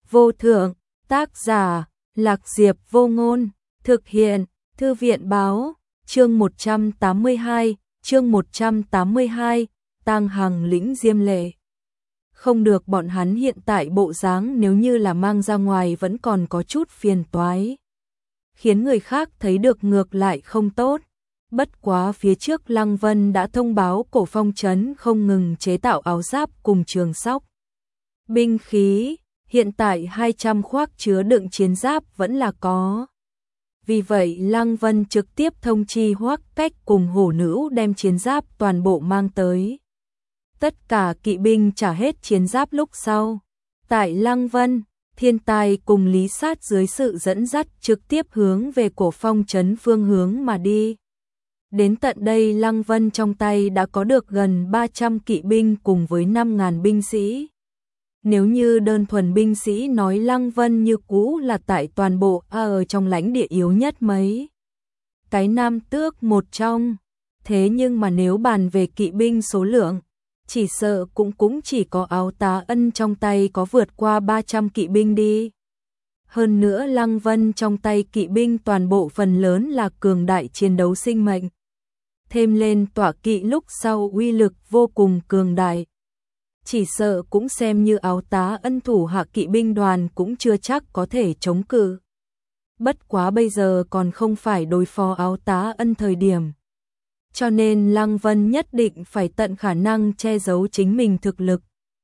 vô thượng, tác giả, Lạc Diệp Vô Ngôn, thực hiện, Thư viện báo, chương 182, Tang Hằng lĩnh Diêm Lệ. Không được, bọn hắn hiện tại bộ dáng nếu như là mang ra ngoài vẫn còn có chút phiền toái. Khiến người khác thấy được ngược lại không tốt. Bất quá phía trước Lăng Vân đã thông báo Cổ Phong trấn không ngừng chế tạo áo giáp cùng trường sóc. Binh khí, hiện tại 200 khoác chứa đựng chiến giáp vẫn là có. Vì vậy Lăng Vân trực tiếp thông chi Hoắc Cách cùng Hổ Nữ đem chiến giáp toàn bộ mang tới. Tất cả kỵ binh trả hết chiến giáp lúc sau. Tại Lăng Vân, Thiên Tài cùng Lý Sát dưới sự dẫn dắt trực tiếp hướng về Cổ Phong trấn phương hướng mà đi. Đến tận đây Lăng Vân trong tay đã có được gần 300 kỵ binh cùng với 5.000 binh sĩ. Nếu như đơn thuần binh sĩ nói Lăng Vân như cũ là tại toàn bộ ở trong lãnh địa yếu nhất mấy cái Nam Tước một trong. Thế nhưng mà nếu bàn về kỵ binh số lượng, chỉ sợ cũng chỉ có Áo Tá Ân trong tay có vượt qua 300 kỵ binh đi. Hơn nữa Lăng Vân trong tay kỵ binh toàn bộ phần lớn là cường đại chiến đấu sinh mệnh. Thêm lên tọa kỵ lúc sau uy lực vô cùng cường đại. Chỉ sợ cũng xem như Áo Tá Ân thủ hạ kỵ binh đoàn cũng chưa chắc có thể chống cự. Bất quá bây giờ còn không phải đối phó Áo Tá Ân thời điểm. Cho nên Lăng Vân nhất định phải tận khả năng che giấu chính mình thực lực.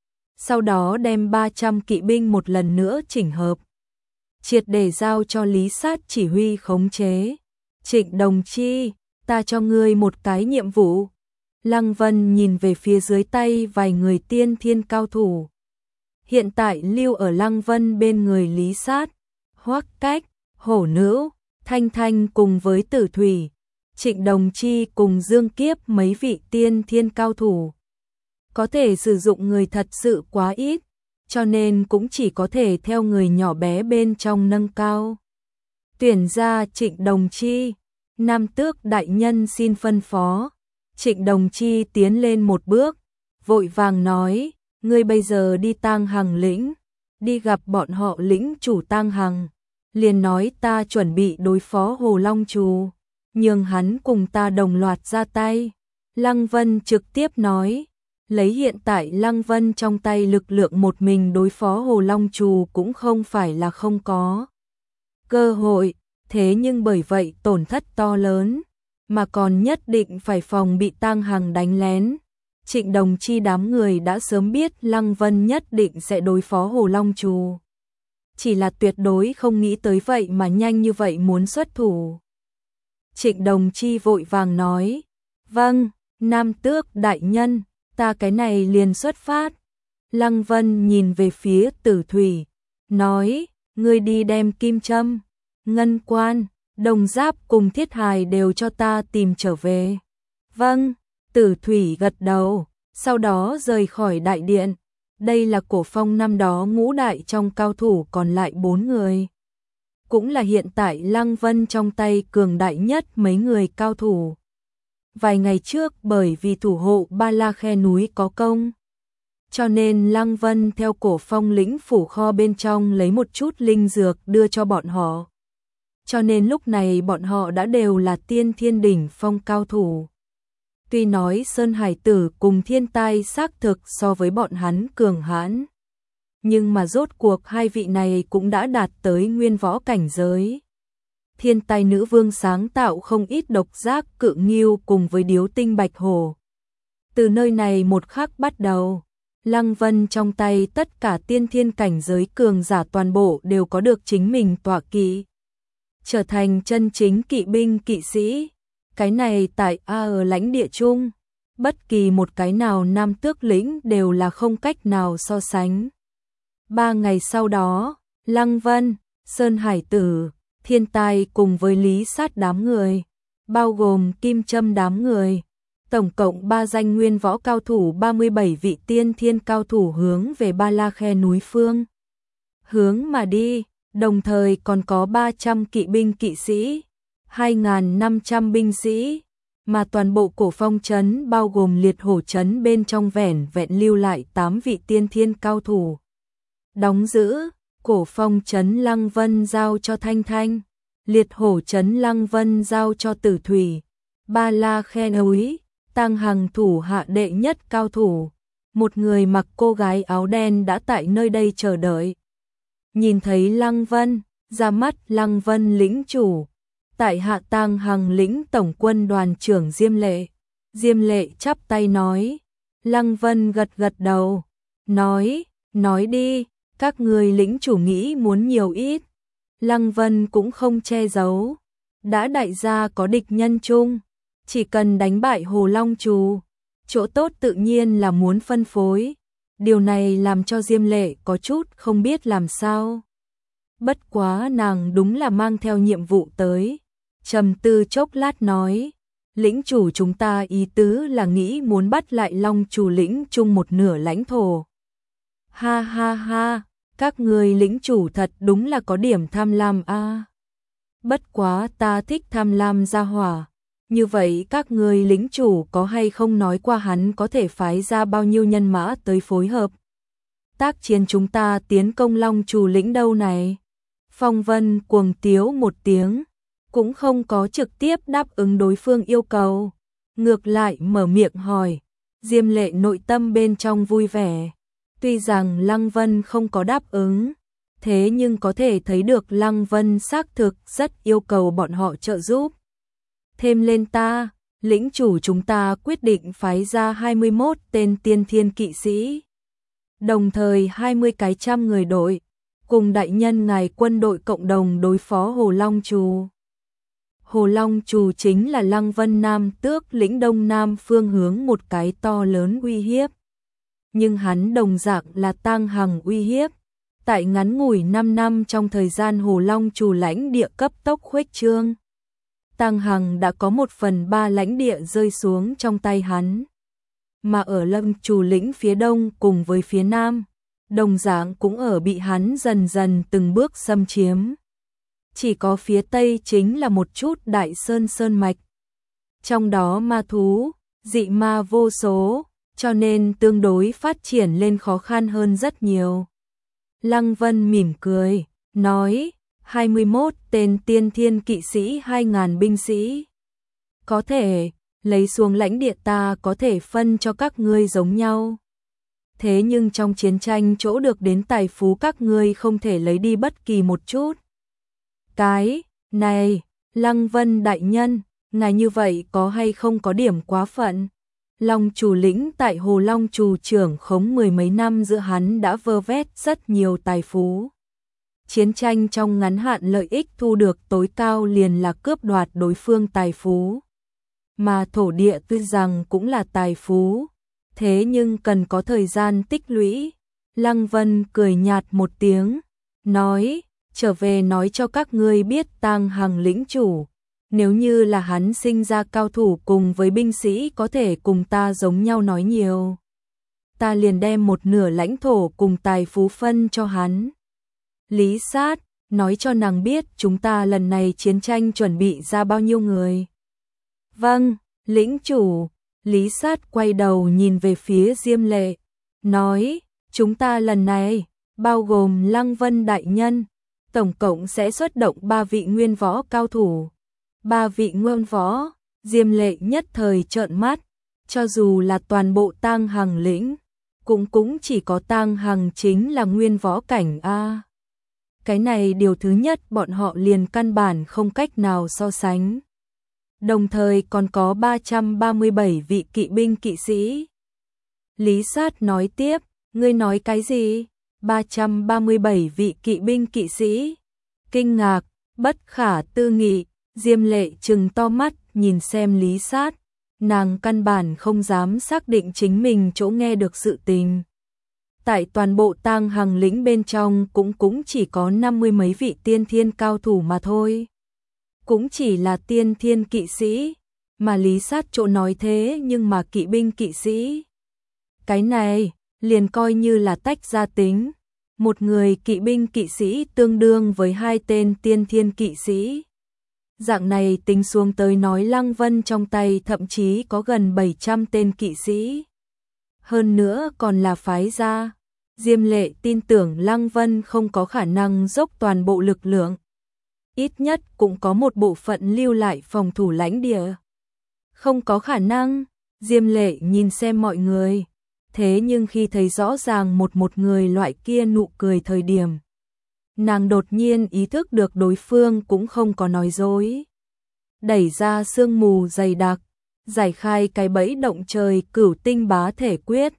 Sau đó đem 300 kỵ binh một lần nữa chỉnh hợp. Triệt để giao cho Lý Sát chỉ huy khống chế. Trịnh đồng chi, ta cho ngươi một cái nhiệm vụ. Lăng Vân nhìn về phía dưới tay vài người tiên thiên cao thủ. Hiện tại lưu ở Lăng Vân bên người Lý Sát, Hoắc Cách, Hổ Nữ, Thanh Thanh cùng với Tử Thủy, Trịnh Đồng Chi cùng Dương Kiếp mấy vị tiên thiên cao thủ. Có thể sử dụng người thật sự quá ít, cho nên cũng chỉ có thể theo người nhỏ bé bên trong nâng cao. Tuyển ra Trịnh Đồng Chi, Nam Tước đại nhân xin phân phó. Trịnh Đồng Chi tiến lên một bước, vội vàng nói, ngươi bây giờ đi Tang Hằng lĩnh, đi gặp bọn họ lĩnh chủ Tang Hằng, liền nói ta chuẩn bị đối phó Hồ Long Trù, nhường hắn cùng ta đồng loạt ra tay. Lăng Vân trực tiếp nói, lấy hiện tại Lăng Vân trong tay lực lượng một mình đối phó Hồ Long Trù cũng không phải là không có cơ hội, thế nhưng bởi vậy tổn thất to lớn. Mà còn nhất định phải phòng bị Tang Hằng đánh lén. Trịnh Đồng Chi đám người đã sớm biết Lăng Vân nhất định sẽ đối phó Hồ Long Trù. Chỉ là tuyệt đối không nghĩ tới vậy mà nhanh như vậy muốn xuất thủ. Trịnh Đồng Chi vội vàng nói, vâng, Nam Tước đại nhân, ta cái này liền xuất phát. Lăng Vân nhìn về phía Tử Thủy, nói, ngươi đi đem kim châm, ngân quan, đồng giáp cùng thiết hài đều cho ta tìm trở về. Vâng, Tử Thủy gật đầu, sau đó rời khỏi đại điện. Đây là Cổ Phong năm đó ngũ đại trong cao thủ còn lại 4 người. Cũng là hiện tại Lăng Vân trong tay cường đại nhất mấy người cao thủ. Vài ngày trước bởi vì thủ hộ Ba La Khe núi có công, cho nên Lăng Vân theo Cổ Phong lĩnh phủ kho bên trong lấy một chút linh dược đưa cho bọn họ. Cho nên lúc này bọn họ đã đều là tiên thiên đỉnh phong cao thủ. Tuy nói Sơn Hải Tử cùng Thiên Tai xác thực so với bọn hắn cường hãn, nhưng mà rốt cuộc hai vị này cũng đã đạt tới nguyên võ cảnh giới. Thiên Tai nữ vương sáng tạo không ít độc giác cự ngưu cùng với điếu tinh bạch hổ. Từ nơi này một khắc bắt đầu, Lăng Vân trong tay tất cả tiên thiên cảnh giới cường giả toàn bộ đều có được chính mình tọa kỵ, trở thành chân chính kỵ binh kỵ sĩ. Cái này tại ở lãnh địa chung, bất kỳ một cái nào Nam Tước lĩnh đều là không cách nào so sánh. 3 ngày sau đó, Lăng Vân, Sơn Hải Tử, Thiên Tai cùng với Lý Sát đám người, bao gồm Kim Châm đám người, tổng cộng 3 danh nguyên võ cao thủ 37 vị tiên thiên cao thủ hướng về Ba La Khe núi phương hướng mà đi. Đồng thời còn có 300 kỵ binh kỵ sĩ, 2.500 binh sĩ, mà toàn bộ Cổ Phong trấn bao gồm Liệt Hổ trấn bên trong vẻn vẹn lưu lại 8 vị tiên thiên cao thủ. Đóng giữ, Cổ Phong trấn Lăng Vân giao cho Thanh Thanh, Liệt Hổ trấn Lăng Vân giao cho Tử Thủy, Ba La khen úy, Tang Hằng thủ hạ đệ nhất cao thủ. Một người mặc cô gái áo đen đã tại nơi đây chờ đợi. Nhìn thấy Lăng Vân, ra mắt Lăng Vân lĩnh chủ, tại hạ Tang Hằng lĩnh tổng quân đoàn trưởng Diêm Lệ. Diêm Lệ chắp tay nói. Lăng Vân gật gật đầu, nói đi, các người lĩnh chủ nghĩ muốn nhiều ít. Lăng Vân cũng không che giấu, đã đại gia có địch nhân chung, chỉ cần đánh bại Hồ Long Trù, chỗ tốt tự nhiên là muốn phân phối. Điều này làm cho Diêm Lệ có chút không biết làm sao. Bất quá nàng đúng là mang theo nhiệm vụ tới, trầm tư chốc lát nói. Lĩnh chủ chúng ta ý tứ là nghĩ muốn bắt lại Long Trù lĩnh chung một nửa lãnh thổ. Ha ha ha, các người lĩnh chủ thật đúng là có điểm tham lam a. Bất quá ta thích tham lam gia hỏa. Như vậy các người lĩnh chủ có hay không nói qua hắn có thể phái ra bao nhiêu nhân mã tới phối hợp tác chiến chúng ta tiến công Long Trù lĩnh đâu này? Phong Vân cuồng tiếu một tiếng, cũng không có trực tiếp đáp ứng đối phương yêu cầu, ngược lại mở miệng hỏi. Diêm Lệ nội tâm bên trong vui vẻ, tuy rằng Lăng Vân không có đáp ứng, thế nhưng có thể thấy được Lăng Vân xác thực rất yêu cầu bọn họ trợ giúp. Thêm lên ta, lĩnh chủ chúng ta quyết định phái ra 21 tên tiên thiên kỵ sĩ, đồng thời 20 cái trăm người đội, cùng đại nhân ngài quân đội cộng đồng đối phó Hồ Long Trù. Hồ Long Trù chính là Lăng Vân Nam Tước lĩnh đông nam phương hướng một cái to lớn uy hiếp. Nhưng hắn đồng dạng là Tang Hằng uy hiếp. Tại ngắn ngủi 5 năm trong thời gian Hồ Long Trù lãnh địa cấp tốc khuếch trương, Tang Hằng đã có 1/3 lãnh địa rơi xuống trong tay hắn. Mà ở Long Trù lĩnh phía đông cùng với phía nam, đồng dạng cũng ở bị hắn dần dần từng bước xâm chiếm. Chỉ có phía tây chính là một chút đại sơn mạch. Trong đó ma thú, dị ma vô số, cho nên tương đối phát triển lên khó khăn hơn rất nhiều. Lăng Vân mỉm cười, nói, 21 tên tiên thiên kỵ sĩ 2.000 binh sĩ. Có thể, lấy xuống lãnh địa ta có thể phân cho các ngươi giống nhau. Thế nhưng trong chiến tranh chỗ được đến tài phú các ngươi không thể lấy đi bất kỳ một chút. Cái này, Lăng Vân đại nhân, ngài như vậy có hay không có điểm quá phận? Long Trù lĩnh tại Hồ Long Trù trưởng khống 10 mấy năm giữa hắn đã vơ vét rất nhiều tài phú. Chiến tranh trong ngắn hạn lợi ích thu được tối cao liền là cướp đoạt đối phương tài phú. Mà thổ địa tuy rằng cũng là tài phú, thế nhưng cần có thời gian tích lũy. Lăng Vân cười nhạt một tiếng, nói, trở về nói cho các ngươi biết Tang Hằng lĩnh chủ, nếu như là hắn sinh ra cao thủ cùng với binh sĩ có thể cùng ta giống nhau nói nhiều, ta liền đem một nửa lãnh thổ cùng tài phú phân cho hắn. Lý Sát, nói cho nàng biết chúng ta lần này chiến tranh chuẩn bị ra bao nhiêu người. Vâng, lĩnh chủ. Lý Sát quay đầu nhìn về phía Diêm Lệ, nói, chúng ta lần này, bao gồm Lăng Vân đại nhân, tổng cộng sẽ xuất động 3 vị nguyên võ cao thủ. 3 vị nguyên võ, Diêm Lệ nhất thời trợn mắt, cho dù là toàn bộ Tang Hằng lĩnh, cũng chỉ có Tang Hằng chính là nguyên võ cảnh a. Cái này điều thứ nhất bọn họ liền căn bản không cách nào so sánh. Đồng thời còn có 337 vị kỵ binh kỵ sĩ. Lý Sát nói tiếp, ngươi nói cái gì? 337 vị kỵ binh kỵ sĩ. Kinh ngạc, bất khả tư nghị, Diêm Lệ trừng to mắt nhìn xem Lý Sát. Nàng căn bản không dám xác định chính mình chỗ nghe được sự tình. Tại toàn bộ Tang Hằng lĩnh bên trong cũng chỉ có 50 mấy vị tiên thiên cao thủ mà thôi. Cũng chỉ là tiên thiên kỵ sĩ, mà Lý Sát chỗ nói thế nhưng mà kỵ binh kỵ sĩ. Cái này, liền coi như là tách ra tính. Một người kỵ binh kỵ sĩ tương đương với 2 tên tiên thiên kỵ sĩ. Dạng này tính xuống tới nói Lăng Vân trong tay thậm chí có gần 700 tên kỵ sĩ. Hơn nữa còn là phái ra. Diêm Lệ tin tưởng Lăng Vân không có khả năng dốc toàn bộ lực lượng. Ít nhất cũng có một bộ phận lưu lại phòng thủ lãnh địa. Không có khả năng, Diêm Lệ nhìn xem mọi người. Thế nhưng khi thấy rõ ràng một người loại kia nụ cười thời điểm, nàng đột nhiên ý thức được đối phương cũng không có nói dối. Đẩy ra sương mù dày đặc, giải khai cái bẫy động trời Cửu Tinh Bá Thể Quyết,